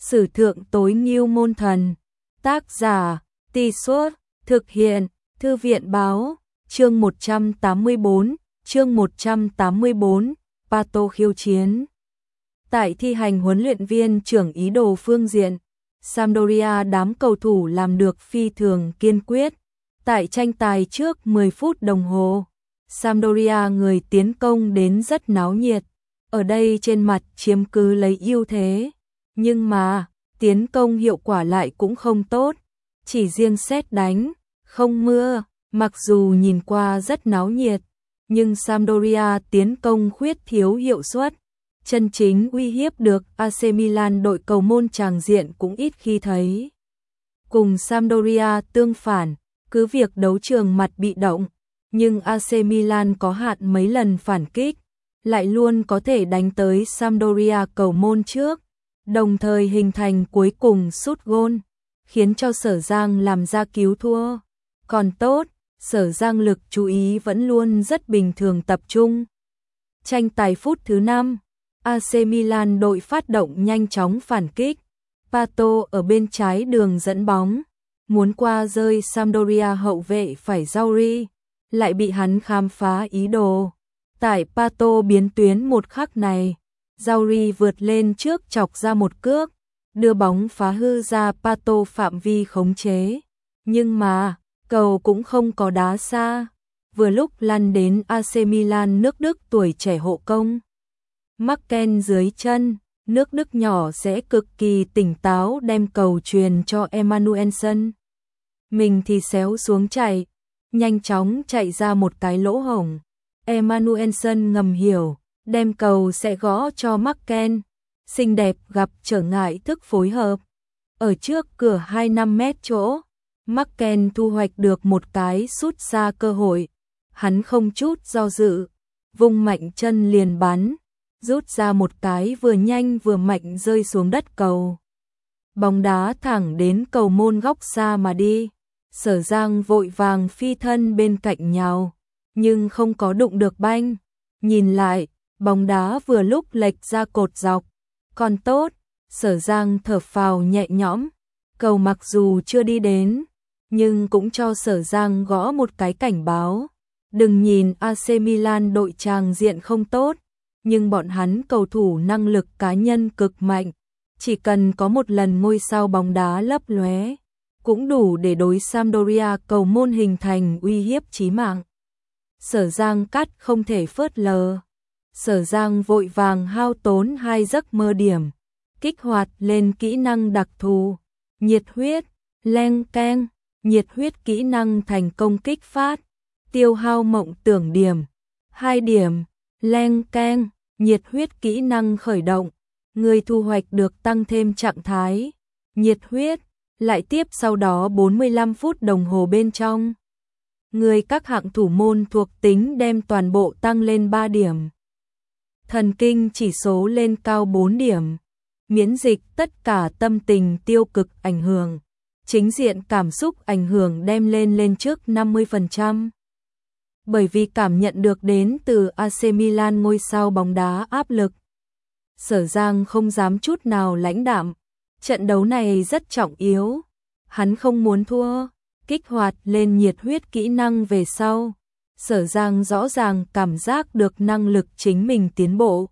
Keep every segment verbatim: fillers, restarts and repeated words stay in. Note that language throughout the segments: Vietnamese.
Sử thượng tối ngưu môn thần. Tác giả, Tì Suốt, thực hiện, Thư viện báo, chương một trăm tám mươi bốn, chương một trăm tám mươi bốn, Pato khiêu chiến. Tại thi hành huấn luyện viên trưởng ý đồ phương diện, Sampdoria đám cầu thủ làm được phi thường kiên quyết. Tại tranh tài trước mười phút đồng hồ, Sampdoria người tiến công đến rất náo nhiệt, ở đây trên mặt chiếm cứ lấy ưu thế. Nhưng mà, tiến công hiệu quả lại cũng không tốt, chỉ riêng sét đánh, không mưa, mặc dù nhìn qua rất náo nhiệt, nhưng Sampdoria tiến công khuyết thiếu hiệu suất, chân chính uy hiếp được a xê Milan đội cầu môn tràng diện cũng ít khi thấy. Cùng Sampdoria tương phản, cứ việc đấu trường mặt bị động, nhưng a xê Milan có hạn mấy lần phản kích, lại luôn có thể đánh tới Sampdoria cầu môn trước, đồng thời hình thành cuối cùng sút gôn, khiến cho Sở Giang làm ra cứu thua. Còn tốt, Sở Giang lực chú ý vẫn luôn rất bình thường tập trung. Tranh tài phút thứ năm, a xê Milan đội phát động nhanh chóng phản kích. Pato ở bên trái đường dẫn bóng, muốn qua rơi Sampdoria hậu vệ phải Zauri, lại bị hắn khám phá ý đồ. Tại Pato biến tuyến một khắc này, Zauri vượt lên trước chọc ra một cước, đưa bóng phá hư ra Pato phạm vi khống chế. Nhưng mà, cầu cũng không có đá xa, vừa lúc lăn đến a xê Milan nước Đức tuổi trẻ hộ công. Merken dưới chân, nước Đức nhỏ sẽ cực kỳ tỉnh táo đem cầu truyền cho Emanuelson. Mình thì xéo xuống chạy, nhanh chóng chạy ra một cái lỗ hổng. Emanuelson ngầm hiểu, đem cầu sẽ gõ cho Merken. Xinh đẹp gặp trở ngại thức phối hợp. Ở trước cửa hai mươi lăm mét chỗ, Merken thu hoạch được một cái sút xa cơ hội. Hắn không chút do dự, vung mạnh chân liền bắn, rút ra một cái vừa nhanh vừa mạnh rơi xuống đất cầu. Bóng đá thẳng đến cầu môn góc xa mà đi. Sở Giang vội vàng phi thân bên cạnh nhào, nhưng không có đụng được banh. Nhìn lại, bóng đá vừa lúc lệch ra cột dọc. Còn tốt, Sở Giang thở phào nhẹ nhõm, cầu mặc dù chưa đi đến, nhưng cũng cho Sở Giang gõ một cái cảnh báo. Đừng nhìn a xê Milan đội tràng diện không tốt, nhưng bọn hắn cầu thủ năng lực cá nhân cực mạnh, chỉ cần có một lần ngôi sao bóng đá lấp lóe, cũng đủ để đối Sampdoria cầu môn hình thành uy hiếp chí mạng. Sở Giang cắt không thể phớt lờ. Sở Giang vội vàng hao tốn hai giấc mơ điểm, kích hoạt lên kỹ năng đặc thù, nhiệt huyết, leng keng, nhiệt huyết kỹ năng thành công kích phát, tiêu hao mộng tưởng điểm, hai điểm, leng keng, nhiệt huyết kỹ năng khởi động, người thu hoạch được tăng thêm trạng thái, nhiệt huyết, lại tiếp sau đó bốn mươi lăm phút đồng hồ bên trong. Người các hạng thủ môn thuộc tính đem toàn bộ tăng lên ba điểm. Thần kinh chỉ số lên cao bốn điểm, miễn dịch tất cả tâm tình tiêu cực ảnh hưởng, chính diện cảm xúc ảnh hưởng đem lên lên trước năm mươi phần trăm. Bởi vì cảm nhận được đến từ a xê Milan ngôi sao bóng đá áp lực, Sở Giang không dám chút nào lãnh đạm, trận đấu này rất trọng yếu, hắn không muốn thua, kích hoạt lên nhiệt huyết kỹ năng về sau. Sở Giang rõ ràng cảm giác được năng lực chính mình tiến bộ.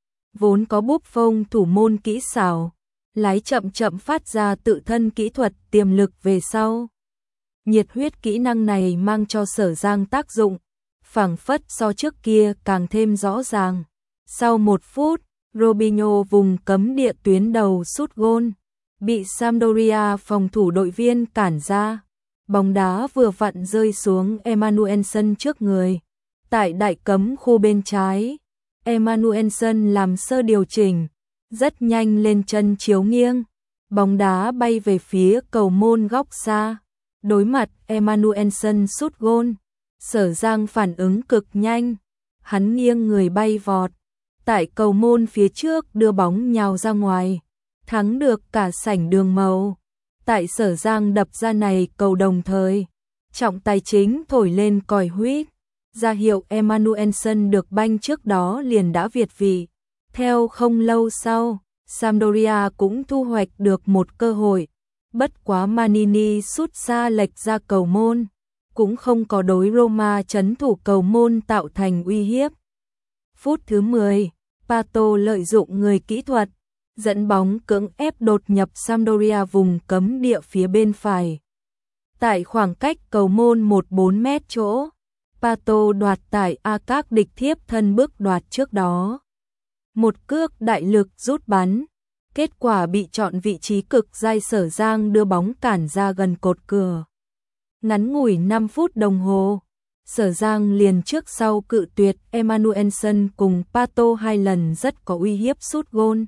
Vốn có búp phông thủ môn kỹ xảo, lái chậm chậm phát ra tự thân kỹ thuật tiềm lực về sau. Nhiệt huyết kỹ năng này mang cho Sở Giang tác dụng, phảng phất so trước kia càng thêm rõ ràng. Sau một phút, Robinho vùng cấm địa tuyến đầu sút gôn, bị Sampdoria phòng thủ đội viên cản ra. Bóng đá vừa vặn rơi xuống Emanuelson trước người. Tại đại cấm khu bên trái, Emanuelson làm sơ điều chỉnh, rất nhanh lên chân chiếu nghiêng. Bóng đá bay về phía cầu môn góc xa. Đối mặt Emanuelson sút gôn, Sở Giang phản ứng cực nhanh. Hắn nghiêng người bay vọt, tại cầu môn phía trước đưa bóng nhào ra ngoài, thắng được cả sảnh đường màu. Tại Sở Giang đập ra này cầu đồng thời, trọng tài chính thổi lên còi huýt, ra hiệu Emanuelson được banh trước đó liền đã việt vị. Theo không lâu sau, Sampdoria cũng thu hoạch được một cơ hội, bất quá Manini sút xa lệch ra cầu môn, cũng không có đối Roma trấn thủ cầu môn tạo thành uy hiếp. Phút thứ mười, Pato lợi dụng người kỹ thuật, dẫn bóng cưỡng ép đột nhập Sampdoria vùng cấm địa phía bên phải. Tại khoảng cách cầu môn mười bốn mét chỗ, Pato đoạt tại A các địch thiếp thân bước đoạt trước đó. Một cước đại lực rút bắn, kết quả bị chọn vị trí cực dai Sở Giang đưa bóng cản ra gần cột cửa. Ngắn ngủi năm phút đồng hồ, Sở Giang liền trước sau cự tuyệt Emmanuelson cùng Pato hai lần rất có uy hiếp sút gôn.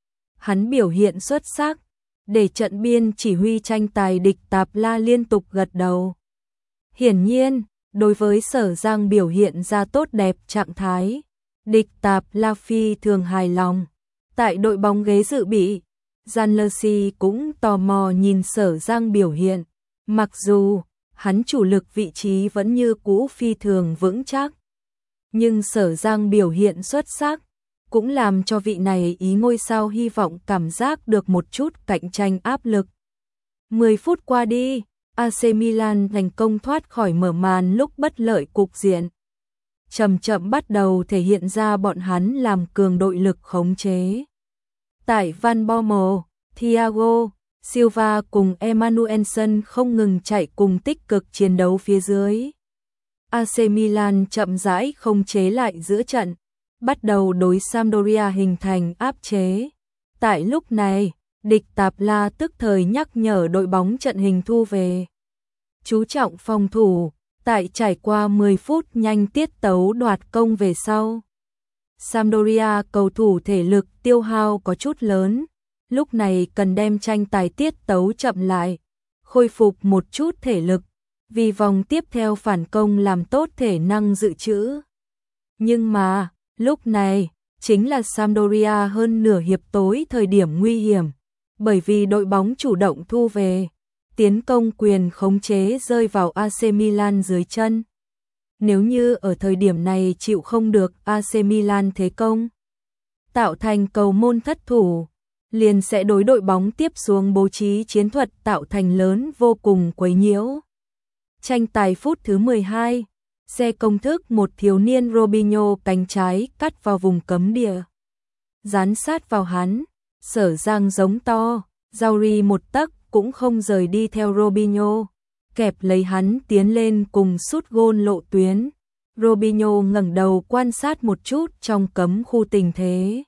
Hắn biểu hiện xuất sắc, để trận biên chỉ huy tranh tài địch Tạp La liên tục gật đầu. Hiển nhiên, đối với Sở Giang biểu hiện ra tốt đẹp trạng thái, địch Tạp La phi thường hài lòng. Tại đội bóng ghế dự bị, Janlersi cũng tò mò nhìn Sở Giang biểu hiện, mặc dù hắn chủ lực vị trí vẫn như cũ phi thường vững chắc. Nhưng Sở Giang biểu hiện xuất sắc, cũng làm cho vị này ý ngôi sao hy vọng cảm giác được một chút cạnh tranh áp lực. mười phút qua đi, a xê Milan thành công thoát khỏi mở màn lúc bất lợi cục diện. Chậm chậm bắt đầu thể hiện ra bọn hắn làm cường đội lực khống chế. Tại Van Bommel, Thiago Silva cùng Emmanuelson không ngừng chạy cùng tích cực chiến đấu phía dưới. a xê Milan chậm rãi khống chế lại giữa trận, bắt đầu đối Sampdoria hình thành áp chế. Tại lúc này, địch Tạp La tức thời nhắc nhở đội bóng trận hình thu về. Chú trọng phòng thủ, tại trải qua mười phút nhanh tiết tấu đoạt công về sau. Sampdoria cầu thủ thể lực tiêu hao có chút lớn, lúc này cần đem tranh tài tiết tấu chậm lại, khôi phục một chút thể lực, vì vòng tiếp theo phản công làm tốt thể năng dự trữ. Nhưng mà, lúc này, chính là Sampdoria hơn nửa hiệp tối thời điểm nguy hiểm, bởi vì đội bóng chủ động thu về, tiến công quyền khống chế rơi vào a xê Milan dưới chân. Nếu như ở thời điểm này chịu không được a xê Milan thế công, tạo thành cầu môn thất thủ, liền sẽ đối đội bóng tiếp xuống bố trí chiến thuật tạo thành lớn vô cùng quấy nhiễu. Tranh tài phút thứ mười hai, xe công thức một thiếu niên Robinho cánh trái cắt vào vùng cấm địa. Dán sát vào hắn, Sở Giang giống to, Zauri một tấc cũng không rời đi theo Robinho, kẹp lấy hắn tiến lên cùng sút gôn lộ tuyến. Robinho ngẩng đầu quan sát một chút trong cấm khu tình thế.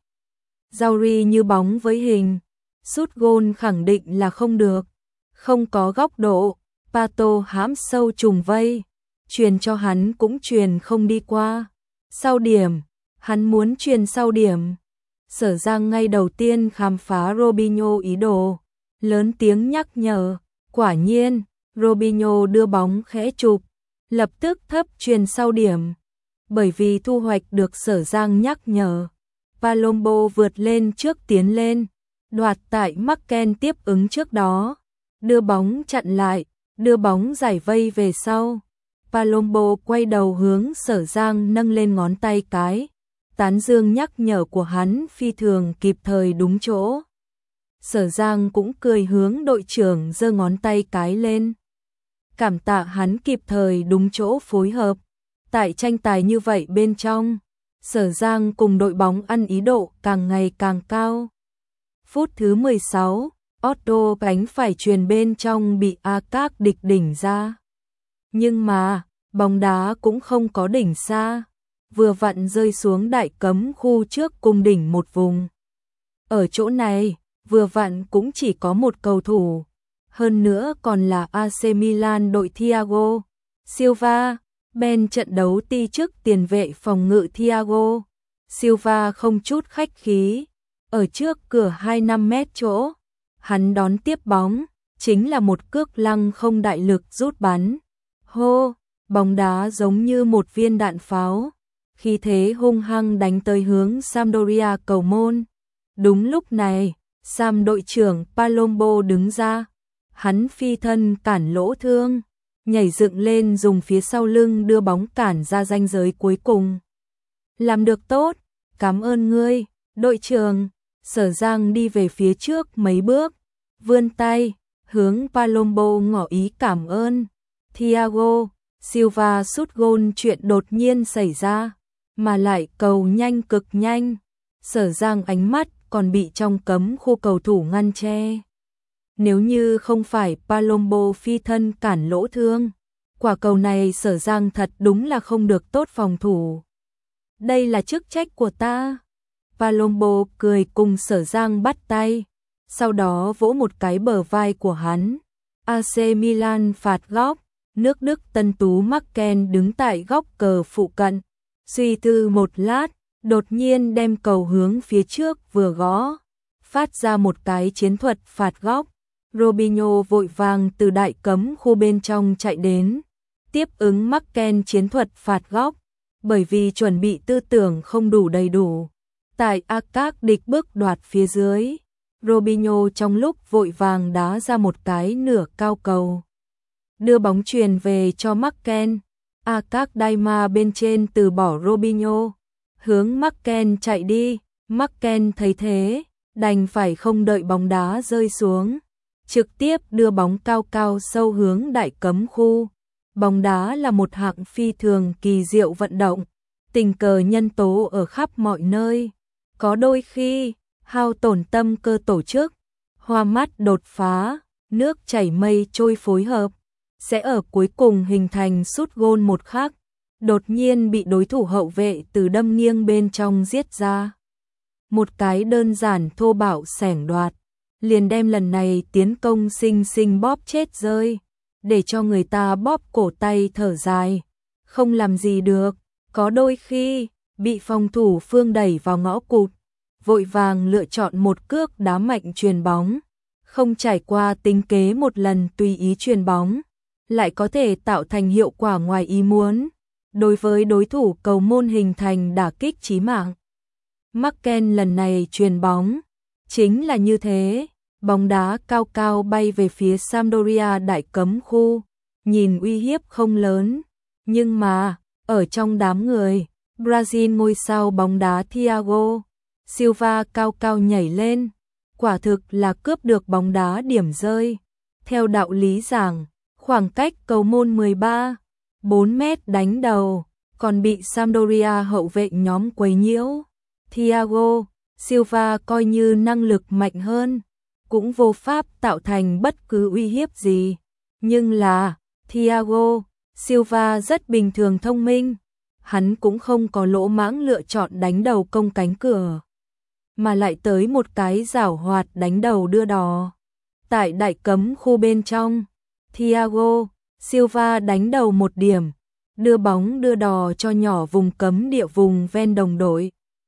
Zauri như bóng với hình, sút gôn khẳng định là không được, không có góc độ. Pato hãm sâu trùng vây, truyền cho hắn cũng truyền không đi qua. Sau điểm, hắn muốn truyền sau điểm. Sở Giang ngay đầu tiên khám phá Robinho ý đồ, lớn tiếng nhắc nhở, quả nhiên, Robinho đưa bóng khẽ chụp, lập tức thấp truyền sau điểm. Bởi vì thu hoạch được Sở Giang nhắc nhở, Palombo vượt lên trước tiến lên, đoạt tại Macken tiếp ứng trước đó, đưa bóng chặn lại, đưa bóng giải vây về sau. Palombo quay đầu hướng Sở Giang nâng lên ngón tay cái, tán dương nhắc nhở của hắn phi thường kịp thời đúng chỗ. Sở Giang cũng cười hướng đội trưởng giơ ngón tay cái lên, cảm tạ hắn kịp thời đúng chỗ phối hợp. Tại tranh tài như vậy bên trong, Sở Giang cùng đội bóng ăn ý độ càng ngày càng cao. Phút thứ mười sáu, Otto cánh phải truyền bên trong bị A các địch đỉnh ra. Nhưng mà, bóng đá cũng không có đỉnh xa, vừa vặn rơi xuống đại cấm khu trước cùng đỉnh một vùng. Ở chỗ này, vừa vặn cũng chỉ có một cầu thủ, hơn nữa còn là a xê Milan đội Thiago Silva. Bên trận đấu ti trước tiền vệ phòng ngự Thiago Silva không chút khách khí, ở trước cửa hai mươi lăm mét chỗ, hắn đón tiếp bóng, chính là một cước lăng không đại lực rút bắn. Hô, bóng đá giống như một viên đạn pháo, khí thế hung hăng đánh tới hướng Sampdoria cầu môn. Đúng lúc này, Sam đội trưởng Palombo đứng ra, hắn phi thân cản lỗ thương, nhảy dựng lên dùng phía sau lưng đưa bóng cản ra ranh giới cuối cùng. Làm được tốt, cảm ơn ngươi, đội trưởng. Sở Giang đi về phía trước mấy bước, vươn tay, hướng Palombo ngỏ ý cảm ơn. Thiago Silva sút gôn, chuyện đột nhiên xảy ra, mà lại cầu nhanh cực nhanh. Sở Giang ánh mắt còn bị trong cấm khu cầu thủ ngăn che. Nếu như không phải Palombo phi thân cản lỗ thương, quả cầu này Sở Giang thật đúng là không được tốt phòng thủ. Đây là chức trách của ta. Palombo cười cùng Sở Giang bắt tay, sau đó vỗ một cái bờ vai của hắn. a xê Milan phạt góc, nước Đức Tân Tú Marken đứng tại góc cờ phụ cận, suy tư một lát, đột nhiên đem cầu hướng phía trước vừa gõ, phát ra một cái chiến thuật phạt góc. Robinho vội vàng từ đại cấm khu bên trong chạy đến, tiếp ứng Marken chiến thuật phạt góc, bởi vì chuẩn bị tư tưởng không đủ đầy đủ. Tại Akak địch bước đoạt phía dưới, Robinho trong lúc vội vàng đá ra một cái nửa cao cầu, đưa bóng truyền về cho Marken. Akak Daima bên trên từ bỏ Robinho, hướng Marken chạy đi. Marken thấy thế, đành phải không đợi bóng đá rơi xuống, trực tiếp đưa bóng cao cao sâu hướng đại cấm khu. Bóng đá là một hạng phi thường kỳ diệu vận động, tình cờ nhân tố ở khắp mọi nơi. Có đôi khi, hao tổn tâm cơ tổ chức, hoa mắt đột phá, nước chảy mây trôi phối hợp, sẽ ở cuối cùng hình thành sút gôn một khắc, đột nhiên bị đối thủ hậu vệ từ đâm nghiêng bên trong giết ra. Một cái đơn giản thô bạo xẻng đoạt, liền đem lần này tiến công xinh xinh bóp chết rơi, để cho người ta bóp cổ tay thở dài, không làm gì được. Có đôi khi, bị phòng thủ phương đẩy vào ngõ cụt, vội vàng lựa chọn một cước đá mạnh chuyền bóng, không trải qua tính kế một lần tùy ý chuyền bóng, lại có thể tạo thành hiệu quả ngoài ý muốn, đối với đối thủ cầu môn hình thành đả kích chí mạng. Marken lần này chuyền bóng, chính là như thế, bóng đá cao cao bay về phía Sampdoria đại cấm khu, nhìn uy hiếp không lớn, nhưng mà, ở trong đám người, Brazil ngôi sao bóng đá Thiago Silva cao cao nhảy lên, quả thực là cướp được bóng đá điểm rơi. Theo đạo lý giảng, khoảng cách cầu môn mười ba, bốn mét đánh đầu, còn bị Sampdoria hậu vệ nhóm quấy nhiễu. Thiago Silva coi như năng lực mạnh hơn, cũng vô pháp tạo thành bất cứ uy hiếp gì. Nhưng là, Thiago Silva rất bình thường thông minh, hắn cũng không có lỗ mãng lựa chọn đánh đầu công cánh cửa, mà lại tới một cái giảo hoạt đánh đầu đưa đò. Tại đại cấm khu bên trong, Thiago Silva đánh đầu một điểm, đưa bóng đưa đò cho nhỏ vùng cấm địa vùng ven đồng đội.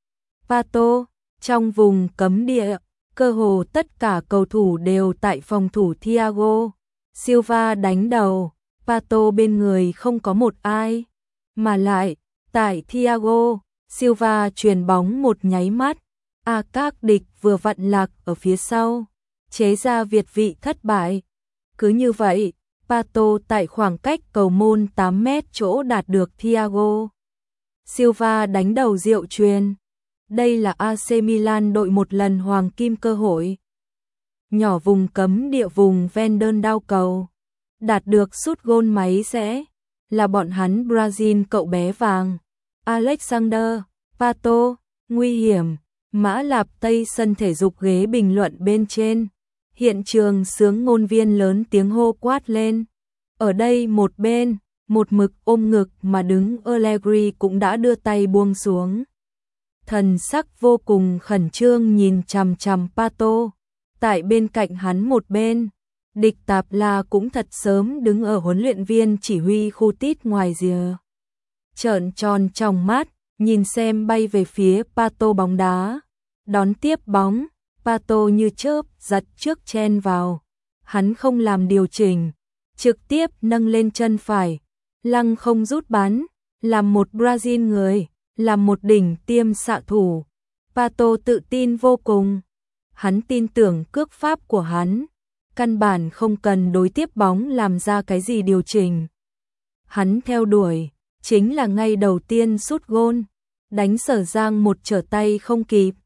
Pato, trong vùng cấm địa, cơ hồ tất cả cầu thủ đều tại phòng thủ Thiago Silva đánh đầu, Pato bên người không có một ai, mà lại, tại Thiago Silva chuyền bóng một nháy mắt, Akak địch vừa vặn lạc ở phía sau, chế ra việt vị thất bại. Cứ như vậy, Pato tại khoảng cách cầu môn tám mét chỗ đạt được Thiago Silva đánh đầu diệu chuyền. Đây là a xê Milan đội một lần hoàng kim cơ hội. Nhỏ vùng cấm địa vùng ven đơn đao cầu, đạt được sút gôn máy sẽ là bọn hắn Brazil cậu bé vàng. Alexander Pato, nguy hiểm. Mã Lạp Tây sân thể dục ghế bình luận bên trên, hiện trường sướng ngôn viên lớn tiếng hô quát lên. Ở đây một bên, một mực ôm ngực mà đứng Allegri cũng đã đưa tay buông xuống. Thần sắc vô cùng khẩn trương nhìn chằm chằm Pato. Tại bên cạnh hắn một bên, địch Tạp La cũng thật sớm đứng ở huấn luyện viên chỉ huy khu tít ngoài rìa. Trợn tròn trong mắt, nhìn xem bay về phía Pato bóng đá. Đón tiếp bóng, Pato như chớp giật trước chen vào. Hắn không làm điều chỉnh, trực tiếp nâng lên chân phải, lăng không rút bắn, làm một Brazil người, làm một đỉnh tiêm xạ thủ. Pato tự tin vô cùng. Hắn tin tưởng cước pháp của hắn, căn bản không cần đối tiếp bóng làm ra cái gì điều chỉnh. Hắn theo đuổi, chính là ngay đầu tiên sút gôn, đánh Sở Giang một trở tay không kịp.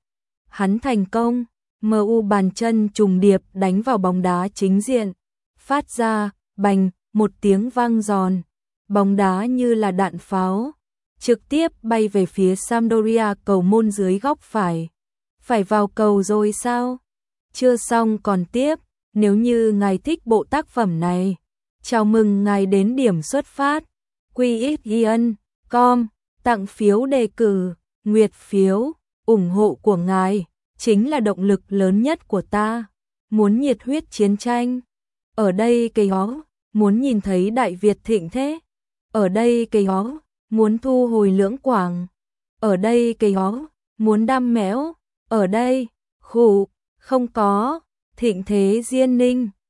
hắn thành công, em u bàn chân trùng điệp đánh vào bóng đá chính diện, phát ra bành một tiếng vang giòn, bóng đá như là đạn pháo, trực tiếp bay về phía Sampdoria cầu môn dưới góc phải. Phải vào cầu rồi sao? Chưa xong còn tiếp, nếu như ngài thích bộ tác phẩm này, chào mừng ngài đến điểm xuất phát quy ích ion chấm com, tặng phiếu đề cử, nguyệt phiếu, ủng hộ của ngài chính là động lực lớn nhất của ta. Muốn nhiệt huyết chiến tranh? Ở đây cây ó, muốn nhìn thấy Đại Việt thịnh thế? Ở đây cây ó, muốn thu hồi Lưỡng Quảng? Ở đây cây ó, muốn đam mẽo? Ở đây, khủ, không có, thịnh thế Diên Ninh.